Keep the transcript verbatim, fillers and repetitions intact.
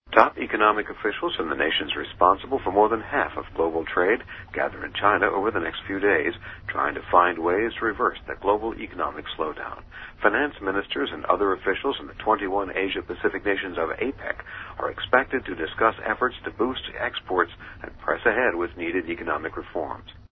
Top economic officials from the nations responsible for more than half of global trade gather in China over the next few days, trying to find ways to reverse the global economic slowdown. Finance ministers and other officials in the twenty-one Asia-Pacific nations of APEC are expected to discuss efforts to boost exports and press ahead with needed economic reforms.